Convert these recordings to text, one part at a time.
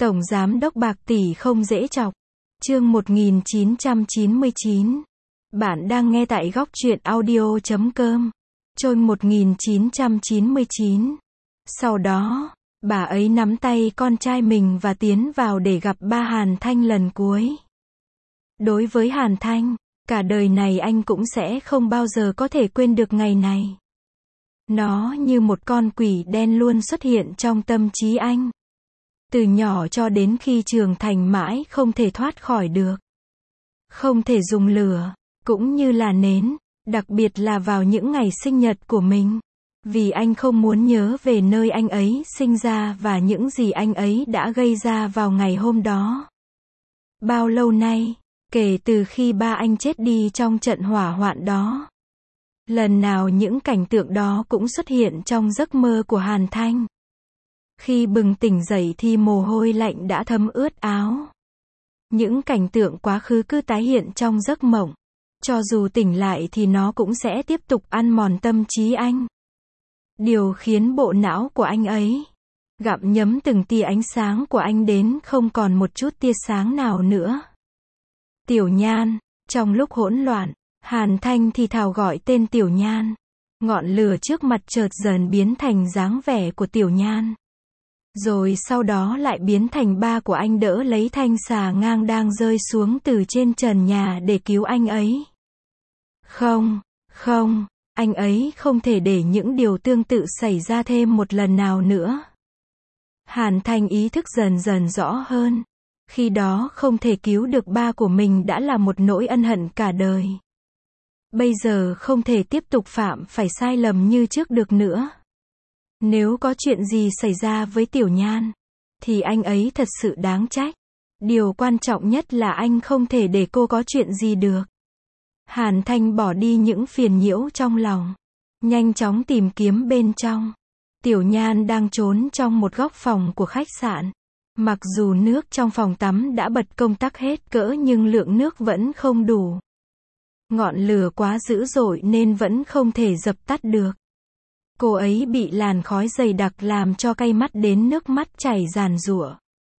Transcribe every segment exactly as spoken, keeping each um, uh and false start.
Tổng giám đốc bạc tỷ không dễ chọc. Chương một nghìn chín trăm chín mươi chín. Bạn đang nghe tại góc truyện audio chấm com. Chương một nghìn chín trăm chín mươi chín. Sau đó, bà ấy nắm tay con trai mình và tiến vào để gặp ba Hàn Thanh lần cuối. Đối với Hàn Thanh, cả đời này anh cũng sẽ không bao giờ có thể quên được ngày này. Nó như một con quỷ đen luôn xuất hiện trong tâm trí anh. Từ nhỏ cho đến khi trưởng thành mãi không thể thoát khỏi được. Không thể dùng lửa, cũng như là nến, đặc biệt là vào những ngày sinh nhật của mình. Vì anh không muốn nhớ về nơi anh ấy sinh ra và những gì anh ấy đã gây ra vào ngày hôm đó. Bao lâu nay, kể từ khi ba anh chết đi trong trận hỏa hoạn đó. Lần nào những cảnh tượng đó cũng xuất hiện trong giấc mơ của Hàn Thanh. Khi bừng tỉnh dậy thì mồ hôi lạnh đã thấm ướt áo. Những cảnh tượng quá khứ cứ tái hiện trong giấc mộng. Cho dù tỉnh lại thì nó cũng sẽ tiếp tục ăn mòn tâm trí anh. Điều khiến bộ não của anh ấy gặm nhấm từng tia ánh sáng của anh đến không còn một chút tia sáng nào nữa. Tiểu Nhan, trong lúc hỗn loạn, Hàn Thanh thì thào gọi tên Tiểu Nhan. Ngọn lửa trước mặt chợt dần biến thành dáng vẻ của Tiểu Nhan. Rồi sau đó lại biến thành ba của anh đỡ lấy thanh xà ngang đang rơi xuống từ trên trần nhà để cứu anh ấy. Không, không, anh ấy không thể để những điều tương tự xảy ra thêm một lần nào nữa. Hàn Thanh ý thức dần dần rõ hơn. Khi đó không thể cứu được ba của mình đã là một nỗi ân hận cả đời. Bây giờ không thể tiếp tục phạm phải sai lầm như trước được nữa. Nếu có chuyện gì xảy ra với Tiểu Nhan, thì anh ấy thật sự đáng trách. Điều quan trọng nhất là anh không thể để cô có chuyện gì được. Hàn Thanh bỏ đi những phiền nhiễu trong lòng. Nhanh chóng tìm kiếm bên trong. Tiểu Nhan đang trốn trong một góc phòng của khách sạn. Mặc dù nước trong phòng tắm đã bật công tắc hết cỡ nhưng lượng nước vẫn không đủ. Ngọn lửa quá dữ dội nên vẫn không thể dập tắt được. Cô ấy bị làn khói dày đặc làm cho cay mắt đến nước mắt chảy ràn rụa.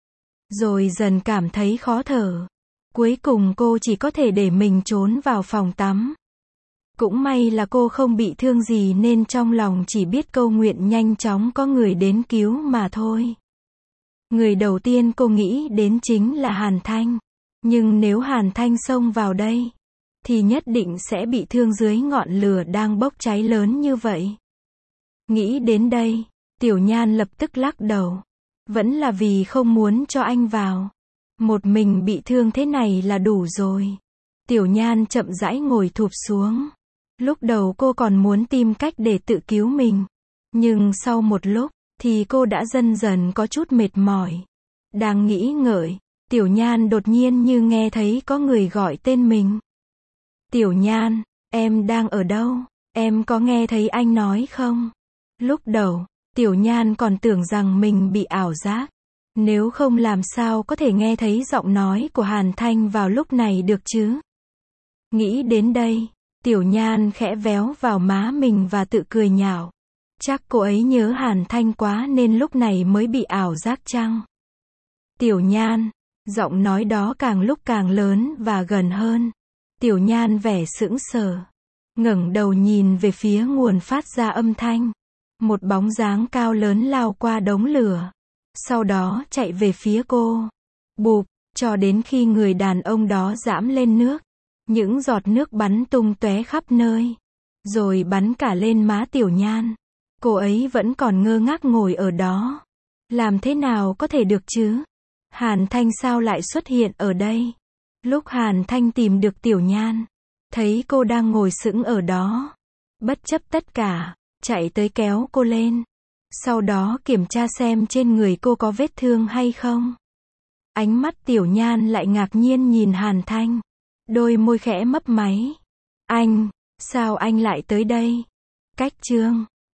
Rồi dần cảm thấy khó thở. Cuối cùng cô chỉ có thể để mình trốn vào phòng tắm. Cũng may là cô không bị thương gì nên trong lòng chỉ biết cầu nguyện nhanh chóng có người đến cứu mà thôi. Người đầu tiên cô nghĩ đến chính là Hàn Thanh. Nhưng nếu Hàn Thanh xông vào đây, thì nhất định sẽ bị thương dưới ngọn lửa đang bốc cháy lớn như vậy. Nghĩ đến đây, Tiểu Nhan lập tức lắc đầu. Vẫn là vì không muốn cho anh vào. Một mình bị thương thế này là đủ rồi. Tiểu Nhan chậm rãi ngồi thụp xuống. Lúc đầu cô còn muốn tìm cách để tự cứu mình. Nhưng sau một lúc, thì cô đã dần dần có chút mệt mỏi. Đang nghĩ ngợi, Tiểu Nhan đột nhiên như nghe thấy có người gọi tên mình. Tiểu Nhan, em đang ở đâu? Em có nghe thấy anh nói không? Lúc đầu, Tiểu Nhan còn tưởng rằng mình bị ảo giác. Nếu không làm sao có thể nghe thấy giọng nói của Hàn Thanh vào lúc này được chứ? Nghĩ đến đây, Tiểu Nhan khẽ véo vào má mình và tự cười nhạo. Chắc cô ấy nhớ Hàn Thanh quá nên lúc này mới bị ảo giác chăng? Tiểu Nhan, giọng nói đó càng lúc càng lớn và gần hơn. Tiểu Nhan vẻ sững sờ, ngẩng đầu nhìn về phía nguồn phát ra âm thanh. Một bóng dáng cao lớn lao qua đống lửa. Sau đó chạy về phía cô. Bụp, cho đến khi người đàn ông đó giẫm lên nước. Những giọt nước bắn tung tóe khắp nơi. Rồi bắn cả lên má Tiểu Nhan. Cô ấy vẫn còn ngơ ngác ngồi ở đó. Làm thế nào có thể được chứ? Hàn Thanh sao lại xuất hiện ở đây? Lúc Hàn Thanh tìm được Tiểu Nhan, thấy cô đang ngồi sững ở đó. Bất chấp tất cả, chạy tới kéo cô lên. Sau đó kiểm tra xem trên người cô có vết thương hay không. Ánh mắt Tiểu Nhan lại ngạc nhiên nhìn Hàn Thanh. Đôi môi khẽ mấp máy. Anh, sao anh lại tới đây? Cách chương